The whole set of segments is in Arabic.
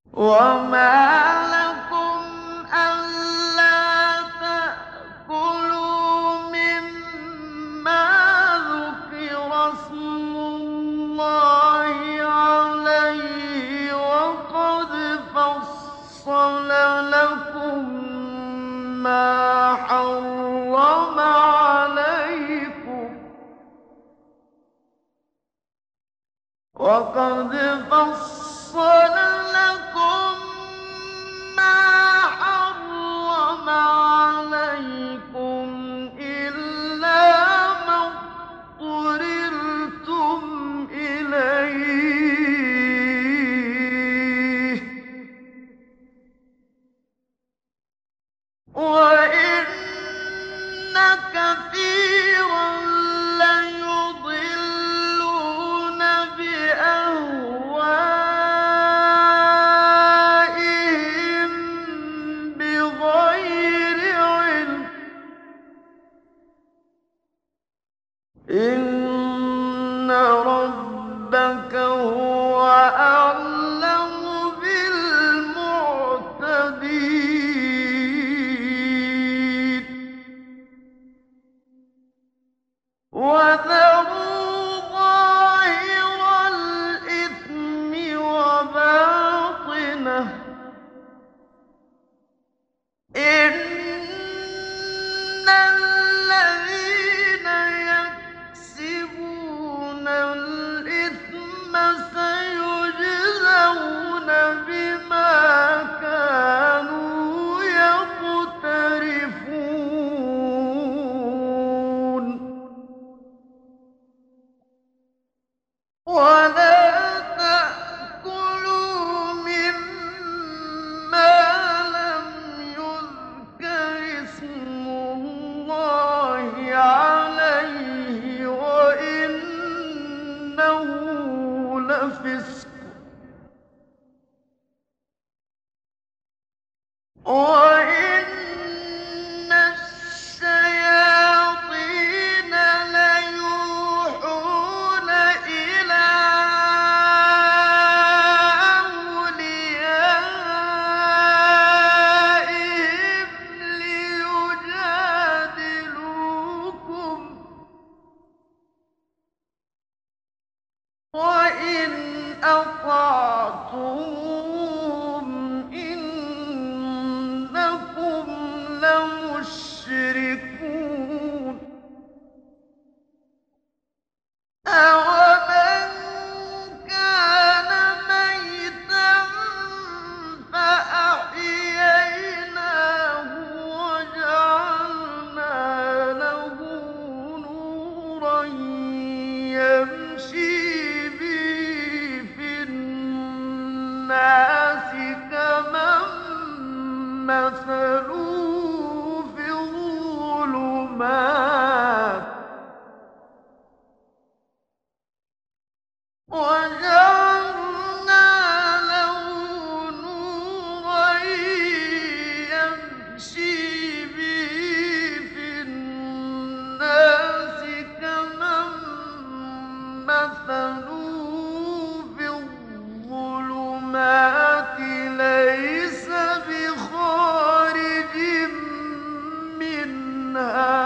وما لكم ألا تأكلوا مما ذكر اسم الله عليه وقد فصل لكم ما حرم عليكم وقد فصل لكم ما حرم عليكم إلا ما اضطررتم إليه وإن كثيرا ليضلون بأهوائهم بغير علم إن ربك هو أعلم بالمعتدين وذروا ظاهر الإثم وباطنه إن الذين يكسبون الإثم سيجزون بما كانوا يقترفون ولا تأكلوا مما لم يذكر اسم الله عليه وإنه لفسق وإن الشياطين ليوحون إلى أوليائهم ليجادلوكم وإن أطعتموهم إنكم لمشركون أَوَمَن كَانَ مَيْتًا فَأَحْيَيْنَاهُ وَجَعَلْنَا لَهُ نُورًا يَمْشِي بِهِ فِي النَّاسِ كَمَن مَّثَلُهُ فِي الظُّلُمَاتِ وَجَعَلْنَا لَهُ نُورًا يَمْشِي بِهِ فِي النَّاسِ كَمَن مَّثَلُهُ فِي الظُّلُمَاتِ لَيْسَ بِخَارِجٍ مِّنْهَا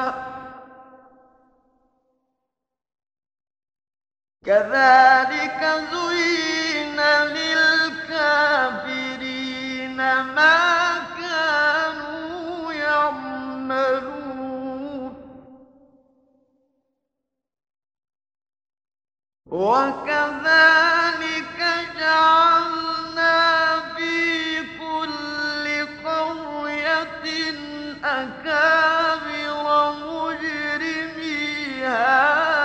كَذَٰلِكَ زُيِّنَ لِلْكَافِرِينَ مَا كَانُوا يَعْمَلُونَ وَكَذَٰلِكَ جَعَلْنَا فِي كُلِّ قَرْيَةٍ أَكَابِرَ مُجْرِمِيهَا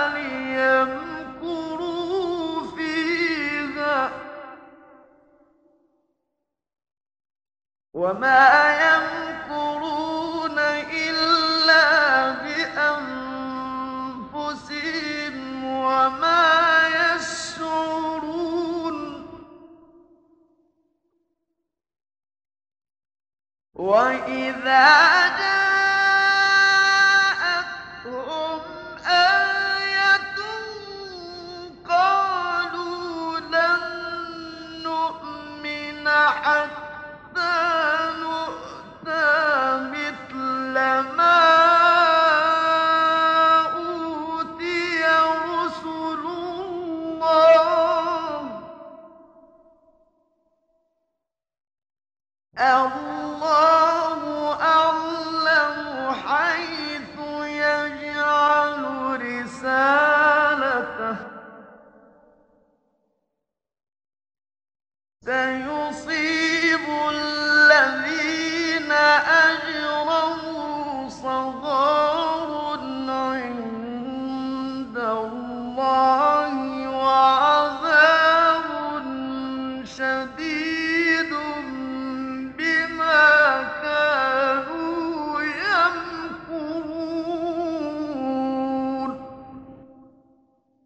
لِيَمْكُرُوا فِيهَا ۖ وَمَا يَمْكُرُونَ إِلَّا بِأَنفُسِهِمْ وَمَا يَشْعُرُونَ وَإِذَا جَاءَتْهُمْ آيَةٌ قَالُوا لَن نُّؤْمِنَ حَتَّىٰ الله